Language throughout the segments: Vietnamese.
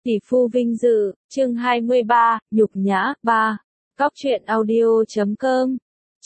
Tỷ phu vinh dự, chương 23, nhục nhã, 3. Cóc truyện audio.com.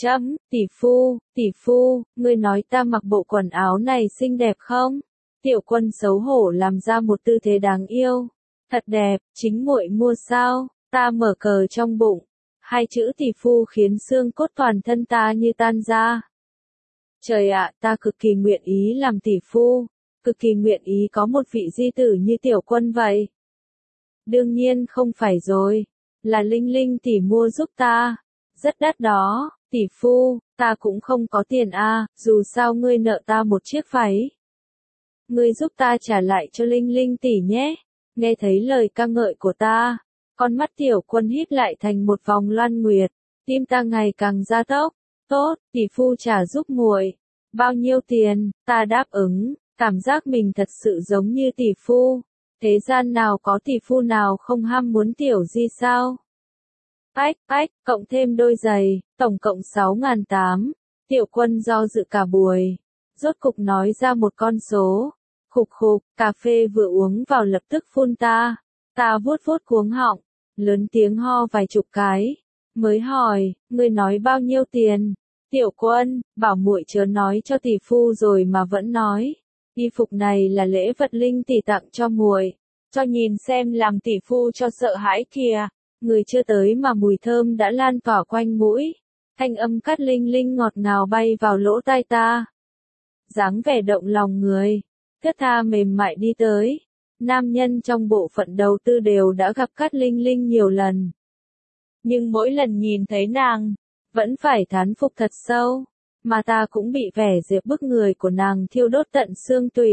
Tỷ phu, ngươi nói ta mặc bộ quần áo này xinh đẹp không? Tiểu Quân xấu hổ làm ra một tư thế đáng yêu. Thật đẹp, chính muội mua sao? Ta mở cờ trong bụng. Hai chữ tỷ phu khiến xương cốt toàn thân ta như tan ra. Trời ạ, ta cực kỳ nguyện ý làm tỷ phu, cực kỳ nguyện ý có một vị di tử như Tiểu Quân vậy. Đương nhiên không phải rồi, là Linh Linh tỷ mua giúp ta, rất đắt đó, tỷ phu, ta cũng không có tiền a, dù sao ngươi nợ ta một chiếc váy. Ngươi giúp ta trả lại cho Linh Linh tỷ nhé. Nghe thấy lời ca ngợi của ta, con mắt Tiểu Quân híp lại thành một vòng loan nguyệt, tim ta ngày càng gia tốc. Tốt, tỷ phu trả giúp muội. Bao nhiêu tiền? Ta đáp ứng, cảm giác mình thật sự giống như tỷ phu. Thế gian nào có tỷ phu nào không ham muốn tiểu di sao? Cộng thêm đôi giày, tổng cộng 6.800. Tiểu Quân do dự cả buổi, rốt cục nói ra một con số. Khục, cà phê vừa uống vào lập tức phun ta. Ta vuốt cuống họng, lớn tiếng ho vài chục cái, mới hỏi, ngươi nói bao nhiêu tiền? Tiểu Quân, bảo muội chớ nói cho tỷ phu rồi mà vẫn nói. Y phục này là lễ vật Linh tỷ tặng cho muội, cho nhìn xem làm tỷ phu cho sợ hãi kìa. Người chưa tới mà mùi thơm đã lan tỏa quanh mũi. Thanh âm Cát Linh Linh ngọt ngào bay vào lỗ tai ta. Dáng vẻ động lòng người, thướt tha mềm mại đi tới. Nam nhân trong bộ phận đầu tư đều đã gặp Cát Linh Linh nhiều lần. Nhưng mỗi lần nhìn thấy nàng, vẫn phải thán phục thật sâu, mà ta cũng bị vẻ diệp bức người của nàng thiêu đốt tận xương tủy.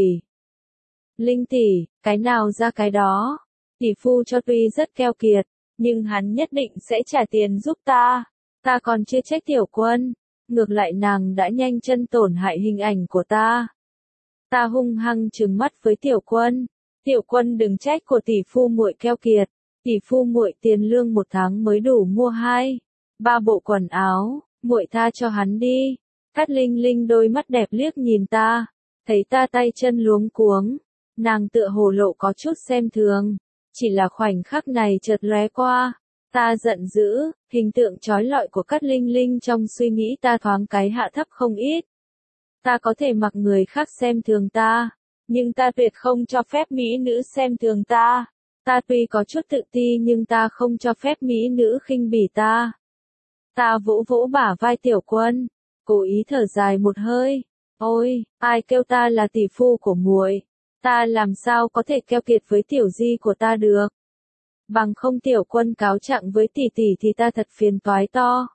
Linh tỷ, cái nào ra cái đó. Tỷ phu cho tuy rất keo kiệt, nhưng hắn nhất định sẽ trả tiền giúp ta. Ta còn chưa trách Tiểu Quân, ngược lại nàng đã nhanh chân tổn hại hình ảnh của ta. Ta hung hăng trừng mắt với Tiểu Quân. Tiểu Quân đừng trách của tỷ phu muội keo kiệt. Tỷ phu muội tiền lương một tháng mới đủ mua 2-3 bộ quần áo, muội tha cho hắn đi. Cát Linh Linh đôi mắt đẹp liếc nhìn ta, thấy ta tay chân luống cuống, nàng tựa hồ lộ có chút xem thường, chỉ là khoảnh khắc này chợt lóe qua, ta giận dữ, hình tượng chói lọi của Cát Linh Linh trong suy nghĩ ta thoáng cái hạ thấp không ít. Ta có thể mặc người khác xem thường ta, nhưng ta tuyệt không cho phép mỹ nữ xem thường ta. Ta tuy có chút tự ti nhưng ta không cho phép mỹ nữ khinh bỉ ta. Ta vỗ bả vai Tiểu Quân, cố ý thở dài một hơi. Ôi, ai kêu ta là tỷ phu của muội? Ta làm sao có thể keo kiệt với tiểu di của ta được? Bằng không Tiểu Quân cáo trạng với tỷ tỷ thì ta thật phiền toái to.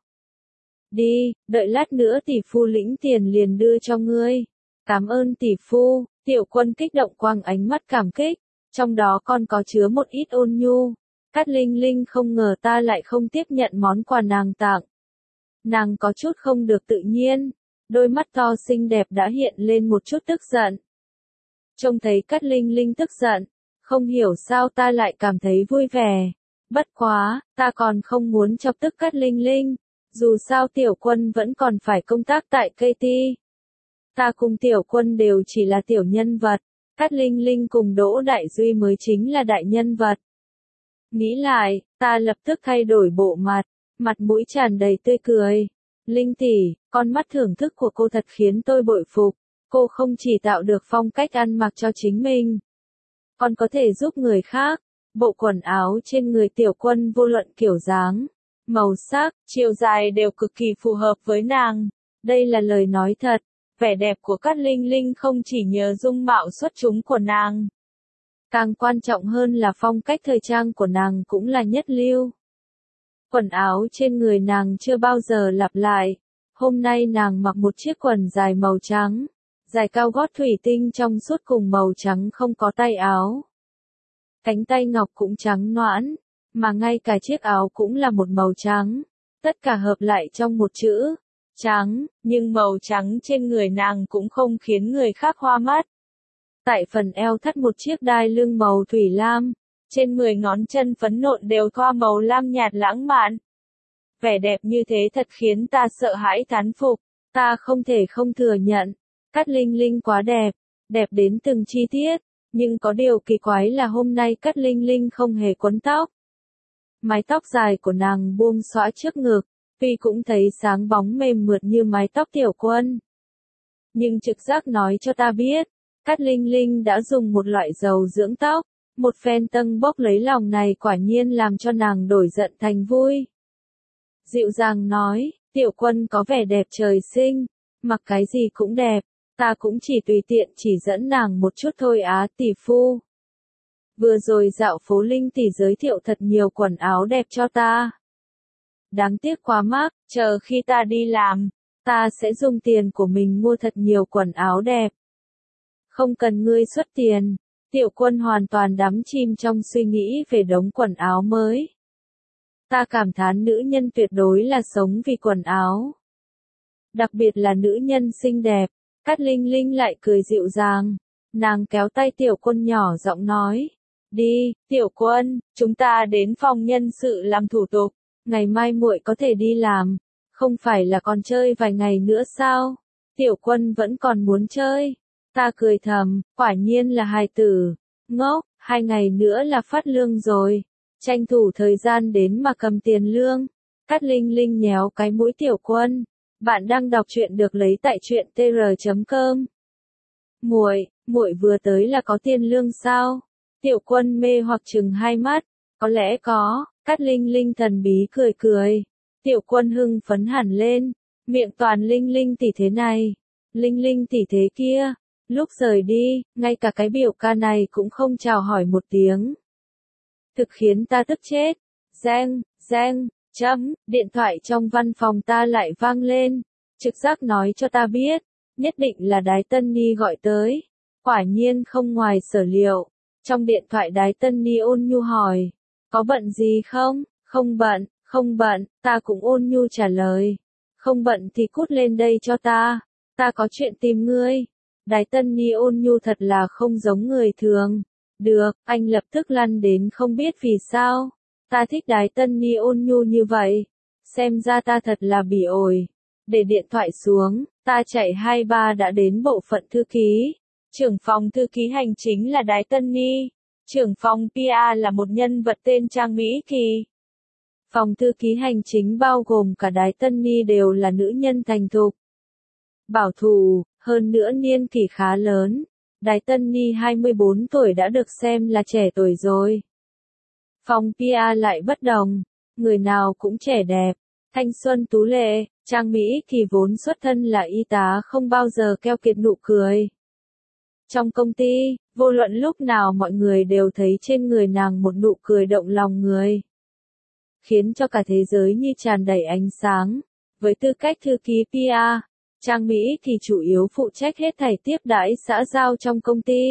Đi, đợi lát nữa tỷ phu lĩnh tiền liền đưa cho ngươi. Cảm ơn tỷ phu. Tiểu Quân kích động quăng ánh mắt cảm kích, trong đó còn có chứa một ít ôn nhu. Cát Linh Linh không ngờ ta lại không tiếp nhận món quà nàng tặng. Nàng có chút không được tự nhiên, đôi mắt to xinh đẹp đã hiện lên một chút tức giận. Trông thấy Cát Linh Linh tức giận, không hiểu sao ta lại cảm thấy vui vẻ. Bất quá, ta còn không muốn chọc tức Cát Linh Linh, dù sao Tiểu Quân vẫn còn phải công tác tại KT. Ta cùng Tiểu Quân đều chỉ là tiểu nhân vật, Cát Linh Linh cùng Đỗ Đại Duy mới chính là đại nhân vật. Nghĩ lại, ta lập tức thay đổi bộ mặt mũi tràn đầy tươi cười. Linh tỷ, con mắt thưởng thức của cô thật khiến tôi bội phục. Cô không chỉ tạo được phong cách ăn mặc cho chính mình, còn có thể giúp người khác. Bộ quần áo trên người Tiểu Quân vô luận kiểu dáng, màu sắc, chiều dài đều cực kỳ phù hợp với nàng. Đây là lời nói thật. Vẻ đẹp của Cát Linh Linh không chỉ nhờ dung mạo xuất chúng của nàng, càng quan trọng hơn là phong cách thời trang của nàng cũng là nhất lưu. Quần áo trên người nàng chưa bao giờ lặp lại. Hôm nay nàng mặc một chiếc quần dài màu trắng, dài cao gót thủy tinh trong suốt cùng màu trắng không có tay áo. Cánh tay ngọc cũng trắng nõn, mà ngay cả chiếc áo cũng là một màu trắng. Tất cả hợp lại trong một chữ trắng, nhưng màu trắng trên người nàng cũng không khiến người khác hoa mắt. Tại phần eo thắt một chiếc đai lưng màu thủy lam, trên 10 ngón chân phấn nộn đều thoa màu lam nhạt lãng mạn. Vẻ đẹp như thế thật khiến ta sợ hãi thán phục, ta không thể không thừa nhận, Cát Linh Linh quá đẹp, đẹp đến từng chi tiết. Nhưng có điều kỳ quái là hôm nay Cát Linh Linh không hề quấn tóc. Mái tóc dài của nàng buông xõa trước ngực, tuy cũng thấy sáng bóng mềm mượt như mái tóc Tiểu Quân. Nhưng trực giác nói cho ta biết, Cát Linh Linh đã dùng một loại dầu dưỡng tóc, một phen tâng bốc lấy lòng này quả nhiên làm cho nàng đổi giận thành vui. Dịu dàng nói, Tiểu Quân có vẻ đẹp trời sinh, mặc cái gì cũng đẹp, ta cũng chỉ tùy tiện chỉ dẫn nàng một chút thôi á tỷ phu. Vừa rồi dạo phố Linh tỷ giới thiệu thật nhiều quần áo đẹp cho ta. Đáng tiếc quá mắc, chờ khi ta đi làm, ta sẽ dùng tiền của mình mua thật nhiều quần áo đẹp. Không cần ngươi xuất tiền, Tiểu Quân hoàn toàn đắm chìm trong suy nghĩ về đống quần áo mới. Ta cảm thán nữ nhân tuyệt đối là sống vì quần áo. Đặc biệt là nữ nhân xinh đẹp, Cát Linh Linh lại cười dịu dàng. Nàng kéo tay Tiểu Quân nhỏ giọng nói, đi, Tiểu Quân, chúng ta đến phòng nhân sự làm thủ tục, ngày mai muội có thể đi làm, không phải là còn chơi vài ngày nữa sao? Tiểu Quân vẫn còn muốn chơi. Ta cười thầm, quả nhiên là hài tử, ngốc, 2 ngày nữa là phát lương rồi, tranh thủ thời gian đến mà cầm tiền lương. Cát Linh Linh nhéo cái mũi Tiểu Quân, bạn đang đọc truyện được lấy tại truyện tr.com. Muội vừa tới là có tiền lương sao? Tiểu Quân mê hoặc trừng hai mắt, có lẽ có. Cát Linh Linh thần bí cười cười. Tiểu Quân hưng phấn hẳn lên, miệng toàn Linh Linh tỷ thế này, Linh Linh tỷ thế kia. Lúc rời đi, ngay cả cái biểu ca này cũng không chào hỏi một tiếng. Thực khiến ta tức chết. Reng, điện thoại trong văn phòng ta lại vang lên. Trực giác nói cho ta biết, nhất định là Đái Tân Ni gọi tới. Quả nhiên không ngoài sở liệu. Trong điện thoại Đái Tân Ni ôn nhu hỏi, có bận gì không? Không bận, ta cũng ôn nhu trả lời. Không bận thì cút lên đây cho ta có chuyện tìm ngươi. Đái Tân Ni ôn nhu thật là không giống người thường. Được, anh lập tức lăn đến không biết vì sao. Ta thích Đái Tân Ni ôn nhu như vậy. Xem ra ta thật là bỉ ổi. Để điện thoại xuống, ta chạy 2-3 đã đến bộ phận thư ký. Trưởng phòng thư ký hành chính là Đái Tân Ni. Trưởng phòng PR là một nhân vật tên Trang Mỹ Kỳ. Phòng thư ký hành chính bao gồm cả Đái Tân Ni đều là nữ nhân thành thục, bảo thủ, hơn nữa niên kỷ khá lớn. Đái Tân Ni 24 tuổi đã được xem là trẻ tuổi rồi. Phòng PR lại bất đồng, người nào cũng trẻ đẹp, thanh xuân tú lệ. Trang Mỹ Kỳ vốn xuất thân là y tá không bao giờ keo kiệt nụ cười. Trong công ty, vô luận lúc nào mọi người đều thấy trên người nàng một nụ cười động lòng người, khiến cho cả thế giới như tràn đầy ánh sáng. Với tư cách thư ký PR, Trang Mỹ thì chủ yếu phụ trách hết thảy tiếp đãi xã giao trong công ty.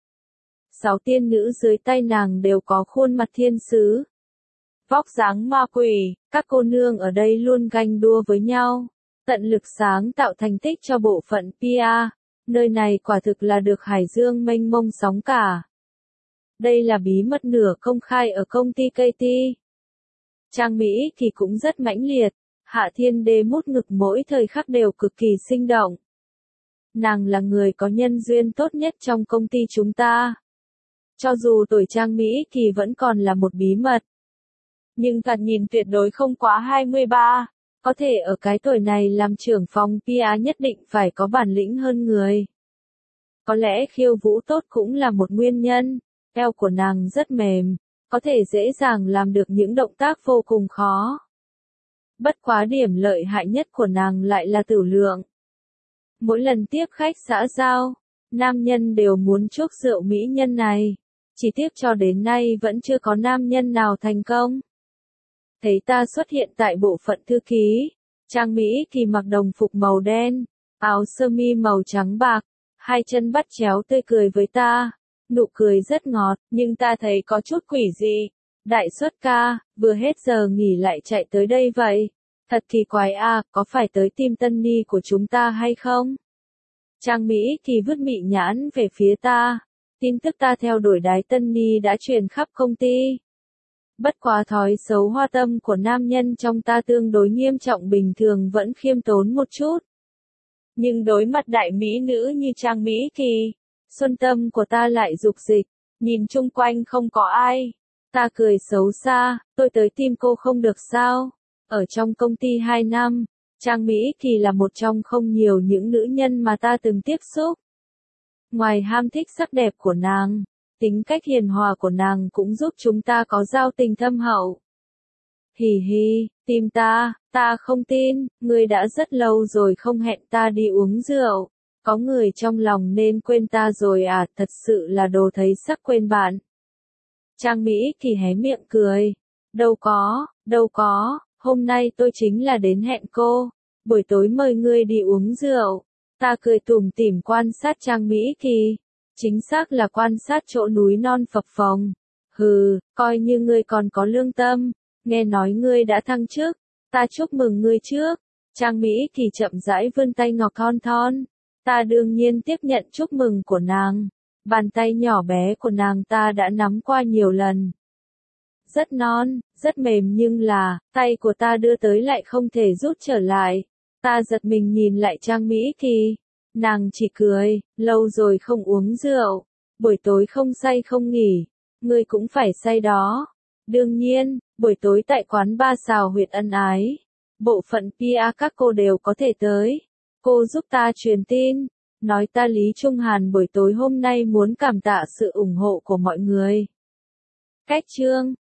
6 tiên nữ dưới tay nàng đều có khuôn mặt thiên sứ, vóc dáng ma quỷ. Các cô nương ở đây luôn ganh đua với nhau, tận lực sáng tạo thành tích cho bộ phận PR. Nơi này quả thực là được hải dương mênh mông sóng cả. Đây là bí mật nửa công khai ở công ty KT. Trang Mỹ thì cũng rất mãnh liệt, Hạ Thiên Đế mút ngực mỗi thời khắc đều cực kỳ sinh động. Nàng là người có nhân duyên tốt nhất trong công ty chúng ta. Cho dù tuổi Trang Mỹ thì vẫn còn là một bí mật. Nhưng thoạt nhìn tuyệt đối không quá 23. Có thể ở cái tuổi này làm trưởng phòng PR nhất định phải có bản lĩnh hơn người. Có lẽ khiêu vũ tốt cũng là một nguyên nhân. Eo của nàng rất mềm, có thể dễ dàng làm được những động tác vô cùng khó. Bất quá điểm lợi hại nhất của nàng lại là tửu lượng. Mỗi lần tiếp khách xã giao, nam nhân đều muốn chuốc rượu mỹ nhân này. Chỉ tiếc cho đến nay vẫn chưa có nam nhân nào thành công. Thấy ta xuất hiện tại bộ phận thư ký, Trang Mỹ thì mặc đồng phục màu đen, áo sơ mi màu trắng bạc, 2 chân bắt chéo tươi cười với ta. Nụ cười rất ngọt, nhưng ta thấy có chút quỷ dị. Đại xuất ca, vừa hết giờ nghỉ lại chạy tới đây vậy. Thật kỳ quái à, có phải tới team Tân Ni của chúng ta hay không? Trang Mỹ thì vứt mị nhãn về phía ta. Tin tức ta theo đuổi Đái Tân Ni đã truyền khắp công ty. Bất quá thói xấu hoa tâm của nam nhân trong ta tương đối nghiêm trọng, bình thường vẫn khiêm tốn một chút. Nhưng đối mặt đại mỹ nữ như Trang Mỹ Kỳ, Xuân tâm của ta lại dục dịch, nhìn chung quanh không có ai. Ta cười xấu xa, tôi tới tìm cô không được sao? Ở trong công ty 2 năm, Trang Mỹ Kỳ là một trong không nhiều những nữ nhân mà ta từng tiếp xúc. Ngoài ham thích sắc đẹp của nàng, tính cách hiền hòa của nàng cũng giúp chúng ta có giao tình thâm hậu. Hì hì, tìm ta không tin, ngươi đã rất lâu rồi không hẹn ta đi uống rượu. Có người trong lòng nên quên ta rồi à, thật sự là đồ thấy sắc quên bạn. Trang Mỹ Kỳ hé miệng cười. Đâu có, hôm nay tôi chính là đến hẹn cô. Buổi tối mời ngươi đi uống rượu. Ta cười tủm tỉm quan sát Trang Mỹ Kỳ. Chính xác là quan sát chỗ núi non phập phồng. Hừ, coi như ngươi còn có lương tâm. Nghe nói ngươi đã thăng chức. Ta chúc mừng ngươi trước. Trang Mỹ Kỳ chậm rãi vươn tay ngọc thon thon. Ta đương nhiên tiếp nhận chúc mừng của nàng. Bàn tay nhỏ bé của nàng ta đã nắm qua nhiều lần. Rất non, rất mềm nhưng là, tay của ta đưa tới lại không thể rút trở lại. Ta giật mình nhìn lại Trang Mỹ Kỳ. Nàng chỉ cười, lâu rồi không uống rượu. Buổi tối không say không nghỉ. Ngươi cũng phải say đó. Đương nhiên, buổi tối tại quán ba xào huyệt ân ái. Bộ phận PR các cô đều có thể tới. Cô giúp ta truyền tin. Nói ta Lý Trung Hàn buổi tối hôm nay muốn cảm tạ sự ủng hộ của mọi người. Cách chương